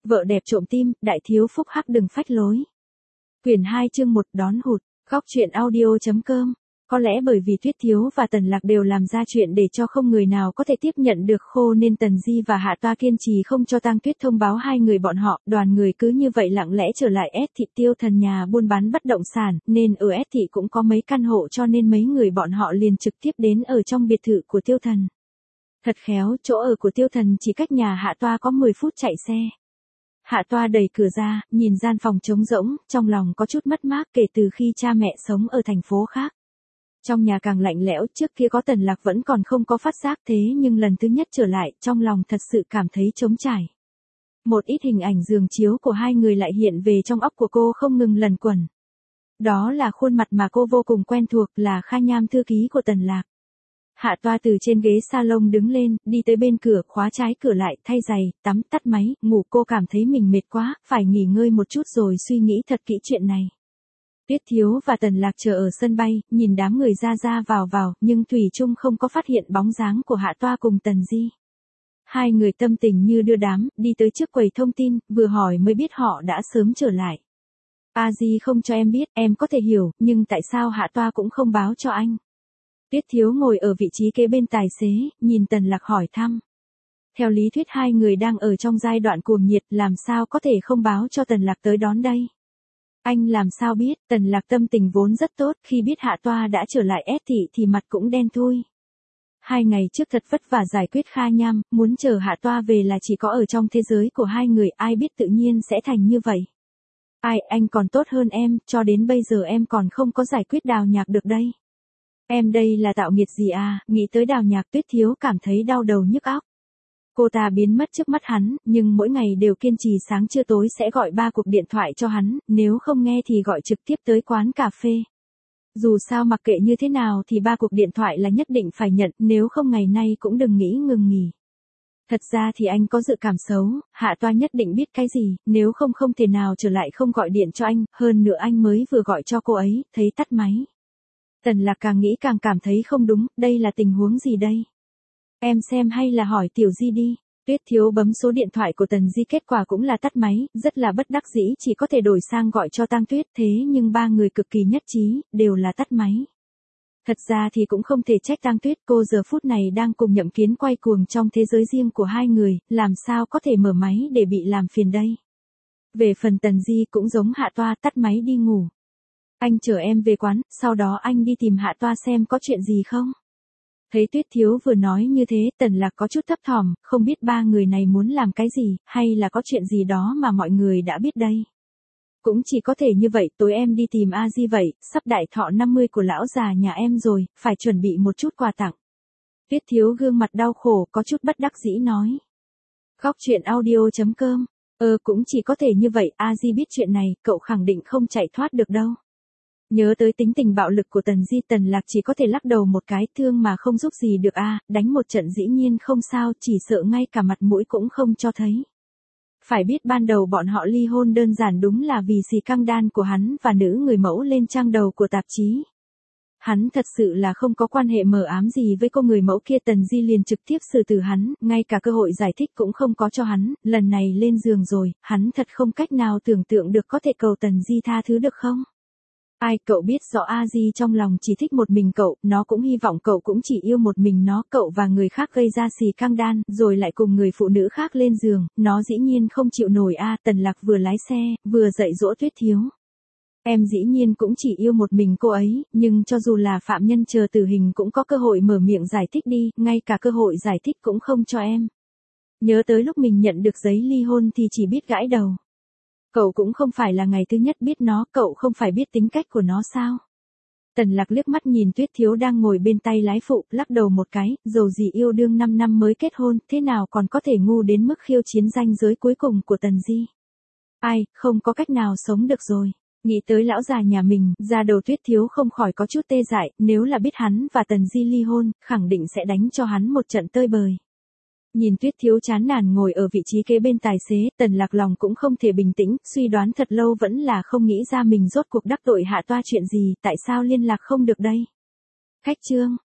Vợ đẹp trộm tim, đại thiếu phúc hắc đừng phách lối. Quyển 2 chương 1 đón hụt, góc truyện audio.com. Có lẽ bởi vì Tuyết Thiếu và Tần Lạc đều làm ra chuyện để cho không người nào có thể tiếp nhận được khô nên Tần Di và Hạ Toa kiên trì không cho Tang Tuyết thông báo hai người bọn họ, đoàn người cứ như vậy lặng lẽ trở lại S thị. Tiêu Thần nhà buôn bán bất động sản, nên ở S thị cũng có mấy căn hộ cho nên mấy người bọn họ liền trực tiếp đến ở trong biệt thự của Tiêu Thần. Thật khéo, chỗ ở của Tiêu Thần chỉ cách nhà Hạ Toa có 10 phút chạy xe. Hạ Toa đẩy cửa ra, nhìn gian phòng trống rỗng, trong lòng có chút mất mát kể từ khi cha mẹ sống ở thành phố khác. Trong nhà càng lạnh lẽo, trước kia có Tần Lạc vẫn còn không có phát giác thế nhưng lần thứ nhất trở lại, trong lòng thật sự cảm thấy trống trải. Một ít hình ảnh giường chiếu của hai người lại hiện về trong óc của cô không ngừng lần quẩn. Đó là khuôn mặt mà cô vô cùng quen thuộc, là Kha Nham, thư ký của Tần Lạc. Hạ Toa từ trên ghế salon đứng lên, đi tới bên cửa, khóa trái cửa lại, thay giày, tắm, tắt máy, ngủ. Cô cảm thấy mình mệt quá, phải nghỉ ngơi một chút rồi suy nghĩ thật kỹ chuyện này. Tuyết Thiếu và Tần Lạc chờ ở sân bay, nhìn đám người ra vào, nhưng thủy chung không có phát hiện bóng dáng của Hạ Toa cùng Tần Di. Hai người tâm tình như đưa đám, đi tới trước quầy thông tin, vừa hỏi mới biết họ đã sớm trở lại. A Di không cho em biết, em có thể hiểu, nhưng tại sao Hạ Toa cũng không báo cho anh? Tuyết Thiếu ngồi ở vị trí kế bên tài xế, nhìn Tần Lạc hỏi thăm. Theo lý thuyết hai người đang ở trong giai đoạn cuồng nhiệt, làm sao có thể không báo cho Tần Lạc tới đón đây? Anh làm sao biết? Tần Lạc tâm tình vốn rất tốt, khi biết Hạ Toa đã trở lại S thị thì mặt cũng đen thui. 2 ngày trước thật vất vả giải quyết Kha Nham, muốn chờ Hạ Toa về là chỉ có ở trong thế giới của hai người, ai biết tự nhiên sẽ thành như vậy. Ai, anh còn tốt hơn em, cho đến bây giờ em còn không có giải quyết Đào Nhạc được đây. Em đây là tạo nghiệt gì à? Nghĩ tới Đào Nhạc, Tuyết Thiếu cảm thấy đau đầu nhức óc. Cô ta biến mất trước mắt hắn, nhưng mỗi ngày đều kiên trì sáng trưa tối sẽ gọi 3 cuộc điện thoại cho hắn, nếu không nghe thì gọi trực tiếp tới quán cà phê. Dù sao mặc kệ như thế nào thì 3 cuộc điện thoại là nhất định phải nhận, nếu không ngày nay cũng đừng nghĩ ngừng nghỉ. Thật ra thì anh có dự cảm xấu, Hạ Toa nhất định biết cái gì, nếu không không thể nào trở lại không gọi điện cho anh, hơn nữa anh mới vừa gọi cho cô ấy, thấy tắt máy. Tần Lạc càng nghĩ càng cảm thấy không đúng, đây là tình huống gì đây? Em xem hay là hỏi Tiểu Di đi. Tuyết Thiếu bấm số điện thoại của Tần Di, kết quả cũng là tắt máy, rất là bất đắc dĩ, chỉ có thể đổi sang gọi cho Tang Tuyết, thế nhưng ba người cực kỳ nhất trí, đều là tắt máy. Thật ra thì cũng không thể trách Tang Tuyết, cô giờ phút này đang cùng Nhậm Kiến quay cuồng trong thế giới riêng của hai người, làm sao có thể mở máy để bị làm phiền đây. Về phần Tần Di cũng giống Hạ Toa, tắt máy đi ngủ. Anh chở em về quán, sau đó anh đi tìm Hạ Toa xem có chuyện gì không. Thấy Tuyết Thiếu vừa nói như thế, Tần Lạc có chút thấp thỏm, không biết ba người này muốn làm cái gì, hay là có chuyện gì đó mà mọi người đã biết đây. Cũng chỉ có thể như vậy, tối em đi tìm A Di vậy, sắp đại thọ 50 của lão già nhà em rồi, phải chuẩn bị một chút quà tặng. Tuyết Thiếu gương mặt đau khổ, có chút bất đắc dĩ nói. Góc truyện audio.com. Cũng chỉ có thể như vậy, A Di biết chuyện này, cậu khẳng định không chạy thoát được đâu. Nhớ tới tính tình bạo lực của Tần Di, Tần Lạc chỉ có thể lắc đầu một cái, thương mà không giúp gì được a, đánh một trận dĩ nhiên không sao, chỉ sợ ngay cả mặt mũi cũng không cho thấy. Phải biết ban đầu bọn họ ly hôn đơn giản đúng là vì xì căng đan của hắn và nữ người mẫu lên trang đầu của tạp chí. Hắn thật sự là không có quan hệ mờ ám gì với cô người mẫu kia, Tần Di liền trực tiếp xử tử hắn, ngay cả cơ hội giải thích cũng không có cho hắn, lần này lên giường rồi, hắn thật không cách nào tưởng tượng được có thể cầu Tần Di tha thứ được không? Ai, cậu biết rõ A Di trong lòng chỉ thích một mình cậu, nó cũng hy vọng cậu cũng chỉ yêu một mình nó, cậu và người khác gây ra xì căng đan, rồi lại cùng người phụ nữ khác lên giường, nó dĩ nhiên không chịu nổi a. Tần Lạc vừa lái xe, vừa dạy dỗ Tuyết Thiếu. Em dĩ nhiên cũng chỉ yêu một mình cô ấy, nhưng cho dù là phạm nhân chờ tử hình cũng có cơ hội mở miệng giải thích đi, ngay cả cơ hội giải thích cũng không cho em. Nhớ tới lúc mình nhận được giấy ly hôn thì chỉ biết gãi đầu. Cậu cũng không phải là ngày thứ nhất biết nó, cậu không phải biết tính cách của nó sao? Tần Lạc liếc mắt nhìn Tuyết Thiếu đang ngồi bên tay lái phụ, lắc đầu một cái, dầu gì yêu đương 5 năm mới kết hôn, thế nào còn có thể ngu đến mức khiêu chiến ranh giới cuối cùng của Tần Di. Ai, không có cách nào sống được rồi. Nghĩ tới lão già nhà mình, da đầu Tuyết Thiếu không khỏi có chút tê dại, nếu là biết hắn và Tần Di ly hôn, khẳng định sẽ đánh cho hắn một trận tơi bời. Nhìn Tuyết Thiếu chán nản ngồi ở vị trí kế bên tài xế, Tần Lạc lòng cũng không thể bình tĩnh, suy đoán thật lâu vẫn là không nghĩ ra mình rốt cuộc đắc tội Hạ Toa chuyện gì, tại sao liên lạc không được đây. Khách chương.